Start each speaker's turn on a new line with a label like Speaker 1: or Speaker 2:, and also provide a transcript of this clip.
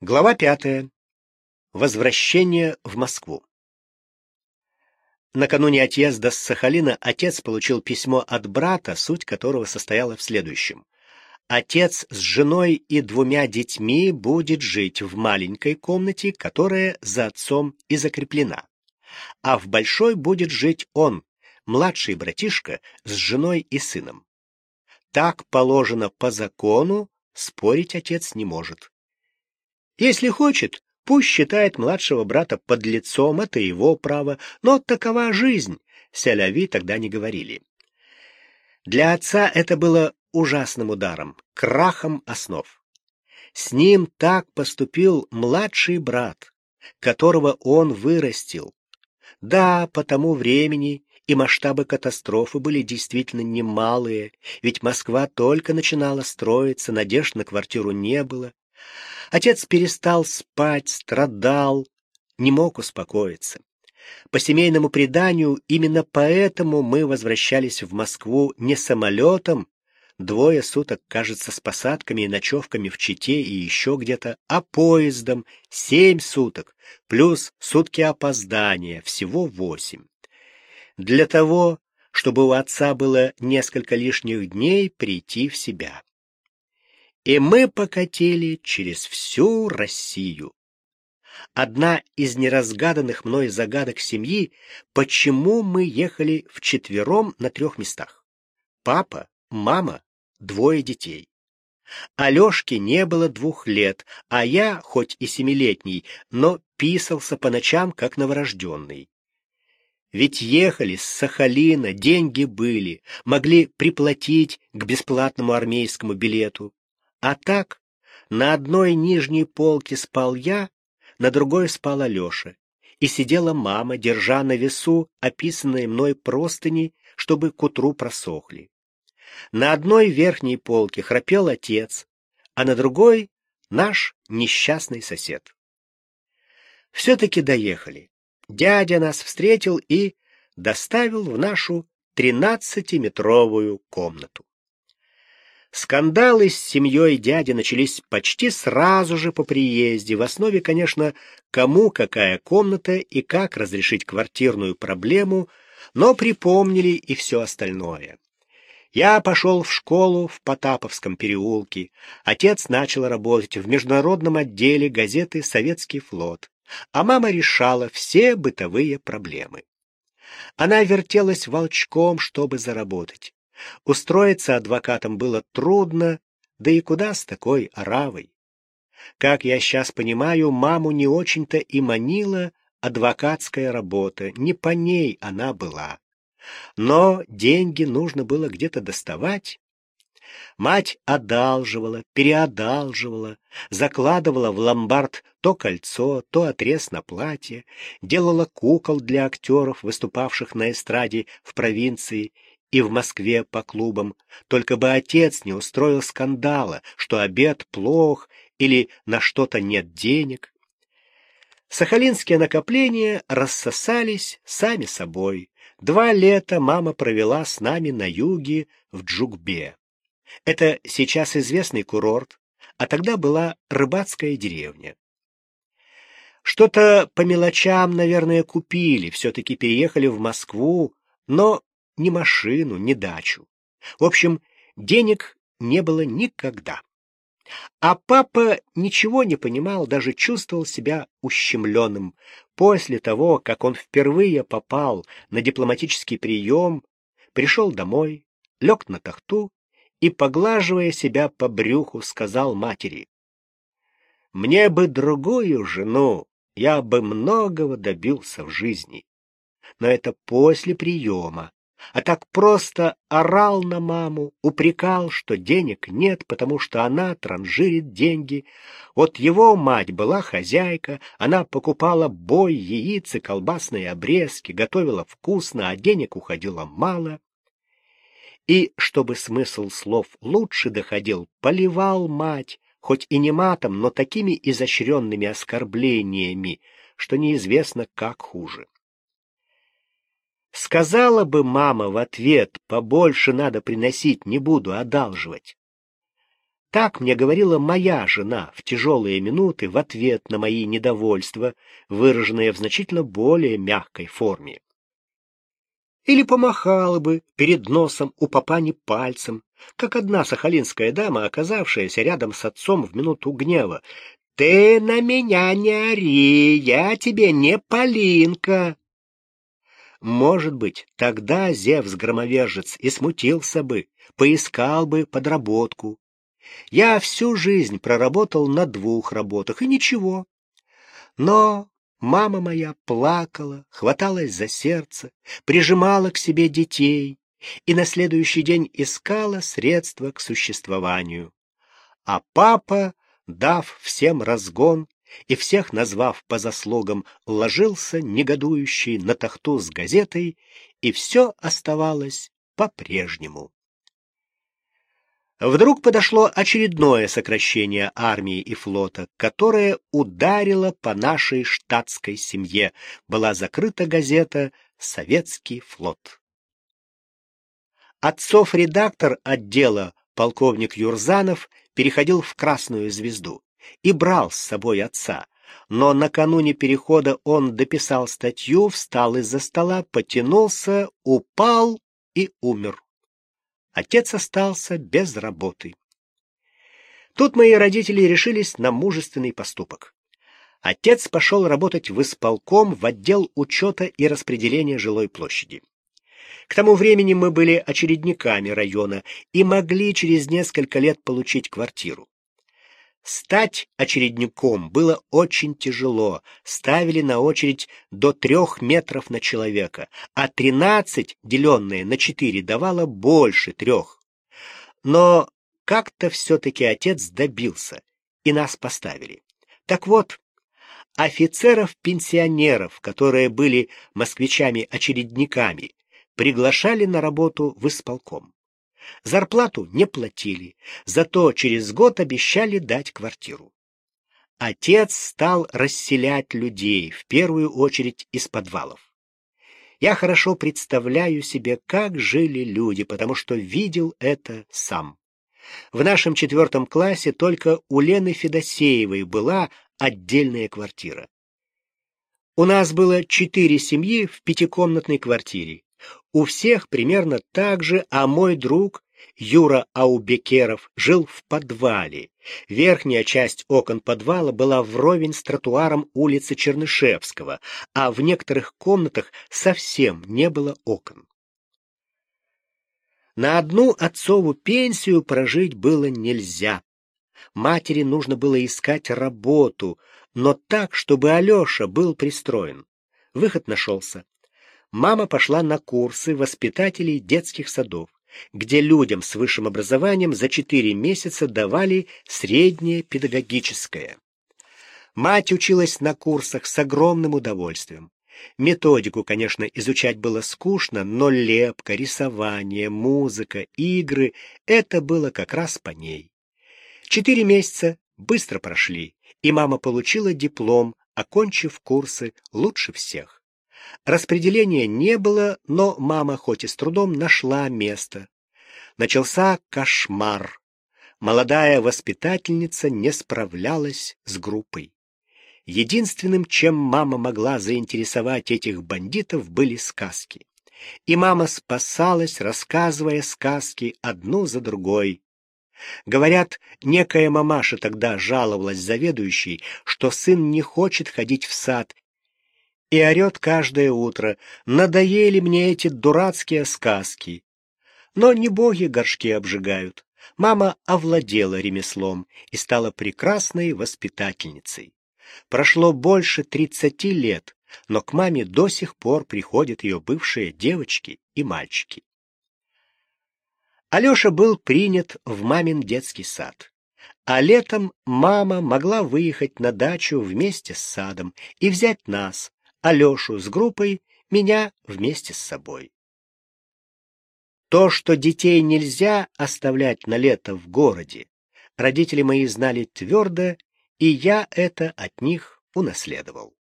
Speaker 1: Глава 5. Возвращение в Москву. Накануне отъезда с Сахалина отец получил письмо от брата, суть которого состояла в следующем. Отец с женой и 2 детьми будет жить в маленькой комнате, которая за отцом и закреплена. А в большой будет жить он, младший братишка, с женой и сыном. Так положено по закону, спорить отец не может. Если хочет, пусть считает младшего брата подлецом, это его право, но такова жизнь, ся-ля-ви тогда не говорили. Для отца это было ужасным ударом, крахом основ. С ним так поступил младший брат, которого он вырастил. Да, по тому времени и масштабы катастрофы были действительно немалые, ведь Москва только начинала строиться, надежд на квартиру не было. Отец перестал спать, страдал, не мог успокоиться. По семейному преданию, именно поэтому мы возвращались в Москву не самолетом, 2 суток, кажется, с посадками и ночевками в Чите и еще где-то, а поездом 7 суток, плюс сутки опоздания, всего 8. Для того, чтобы у отца было несколько лишних дней прийти в себя. И мы покатили через всю Россию. Одна из неразгаданных мной загадок семьи, почему мы ехали вчетвером на 3 местах. Папа, мама, 2 детей. Алёшке не было 2 лет, а я, хоть и 7-летний, но писался по ночам, как новорожденный. Ведь ехали с Сахалина, деньги были, могли приплатить к бесплатному армейскому билету. А так, на одной нижней полке спал я, на другой спал Алёша, и сидела мама, держа на весу описанные мной простыни, чтобы к утру просохли. На одной верхней полке храпел отец, а на другой — наш несчастный сосед. Все-таки доехали. Дядя нас встретил и доставил в нашу 13-метровую комнату. Скандалы с семьей дяди начались почти сразу же по приезде. В основе, конечно, кому какая комната и как разрешить квартирную проблему, но припомнили и все остальное. Я пошел в школу в Потаповском переулке. Отец начал работать в международном отделе газеты «Советский флот», а мама решала все бытовые проблемы. Она вертелась волчком, чтобы заработать. Устроиться адвокатом было трудно, да и куда с такой оравой. Как я сейчас понимаю, маму не очень-то и манила адвокатская работа, не по ней она была. Но деньги нужно было где-то доставать. Мать одалживала, переодалживала, закладывала в ломбард то кольцо, то отрез на платье, делала кукол для актеров, выступавших на эстраде в провинции и в Москве по клубам, только бы отец не устроил скандала, что обед плох или на что-то нет денег. Сахалинские накопления рассосались сами собой. 2 лета мама провела с нами на юге в Джугбе. Это сейчас известный курорт, а тогда была рыбацкая деревня. Что-то по мелочам, наверное, купили, все-таки переехали в Москву, но ни машину, ни дачу. В общем, денег не было никогда. А папа ничего не понимал, даже чувствовал себя ущемленным. После того, как он впервые попал на дипломатический прием, пришел домой, лег на тахту и, поглаживая себя по брюху, сказал матери: «Мне бы другую жену, я бы многого добился в жизни». Но это после приема. А так просто орал на маму, упрекал, что денег нет, потому что она транжирит деньги. Вот его мать была хозяйка, она покупала бой, яиц и колбасные обрезки, готовила вкусно, а денег уходило мало. И, чтобы смысл слов лучше доходил, поливал мать, хоть и не матом, но такими изощренными оскорблениями, что неизвестно, как хуже. Сказала бы мама в ответ: побольше надо приносить, не буду одалживать. Так мне говорила моя жена в тяжелые минуты в ответ на мои недовольства, выраженные в значительно более мягкой форме. Или помахала бы перед носом у папани пальцем, как одна сахалинская дама, оказавшаяся рядом с отцом в минуту гнева. «Ты на меня не ори, я тебе не Полинка!» Может быть, тогда Зевс-громовержец и смутился бы, поискал бы подработку. Я всю жизнь проработал на 2 работах, и ничего. Но мама моя плакала, хваталась за сердце, прижимала к себе детей и на следующий день искала средства к существованию. А папа, дав всем разгон и всех назвав по заслугам, ложился негодующий на тахту с газетой, и все оставалось по-прежнему. Вдруг подошло очередное сокращение армии и флота, которое ударило по нашей штатской семье. Была закрыта газета «Советский флот». Отцов редактор отдела полковник Юрзанов переходил в «Красную звезду» и брал с собой отца, но накануне перехода он дописал статью, встал из-за стола, потянулся, упал и умер. Отец остался без работы. Тут мои родители решились на мужественный поступок. Отец пошел работать в исполком в отдел учета и распределения жилой площади. К тому времени мы были очередниками района и могли через несколько лет получить квартиру. Стать очередником было очень тяжело, ставили на очередь до 3 метров на человека, а 13, деленное на 4, давало больше 3. Но как-то все-таки отец добился, и нас поставили. Так вот, офицеров-пенсионеров, которые были москвичами-очередниками, приглашали на работу в исполком. Зарплату не платили, зато через год обещали дать квартиру. Отец стал расселять людей, в первую очередь из подвалов. Я хорошо представляю себе, как жили люди, потому что видел это сам. В нашем 4 классе только у Лены Федосеевой была отдельная квартира. У нас было 4 семьи в 5-комнатной квартире. У всех примерно так же, а мой друг Юра Аубекеров жил в подвале. Верхняя часть окон подвала была вровень с тротуаром улицы Чернышевского, а в некоторых комнатах совсем не было окон. На одну отцову пенсию прожить было нельзя. Матери нужно было искать работу, но так, чтобы Алеша был пристроен. Выход нашелся. Мама пошла на курсы воспитателей детских садов, где людям с высшим образованием за 4 месяца давали среднее педагогическое. Мать училась на курсах с огромным удовольствием. Методику, конечно, изучать было скучно, но лепка, рисование, музыка, игры — это было как раз по ней. 4 месяца быстро прошли, и мама получила диплом, окончив курсы лучше всех. Распределения не было, но мама хоть и с трудом нашла место. Начался кошмар. Молодая воспитательница не справлялась с группой. Единственным, чем мама могла заинтересовать этих бандитов, были сказки. И мама спасалась, рассказывая сказки одну за другой. Говорят, некая мамаша тогда жаловалась заведующей, что сын не хочет ходить в сад, и орет каждое утро: «Надоели мне эти дурацкие сказки». Но не боги горшки обжигают. Мама овладела ремеслом и стала прекрасной воспитательницей. Прошло больше 30 лет, но к маме до сих пор приходят ее бывшие девочки и мальчики. Алеша был принят в мамин детский сад. А летом мама могла выехать на дачу вместе с садом и взять нас, Алешу с группой, меня вместе с собой. То, что детей нельзя оставлять на лето в городе, родители мои знали твердо, и я это от них унаследовал.